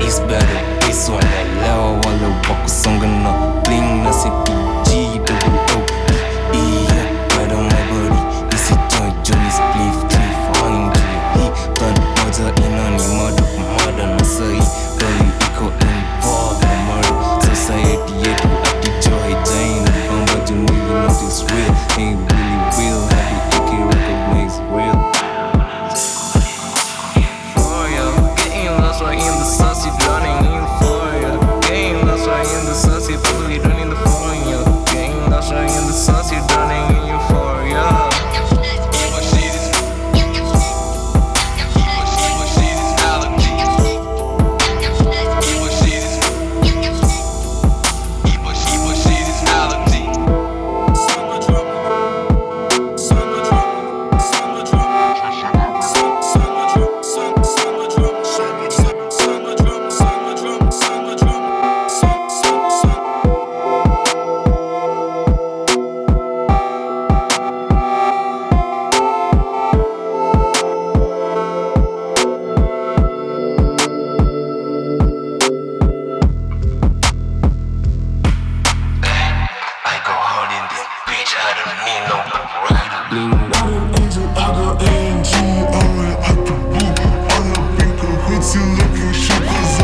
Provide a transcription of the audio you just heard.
Beast battle, bass on that loud while I walk with song enough. Bling na CPG, double O. Yeah, right on my body. Easy joint, Johnny Spliff, Cliff, Hang, He, but mother in on the mother, mother, no say. Bully, eco involved in murder. Society, yeah, I the joy, Jane. But you know you know this real. Ain't really real. Happy, AK, recognize real. For ya, getting lost right in the sauce, you running in for ya. Getting lost right in the sauce, you fully running the for ya. Getting lost right in the sauce, you running in for ya. Not an angel, I got AMG. I went out the boot. I have been cahoots, you looking shit, 'cause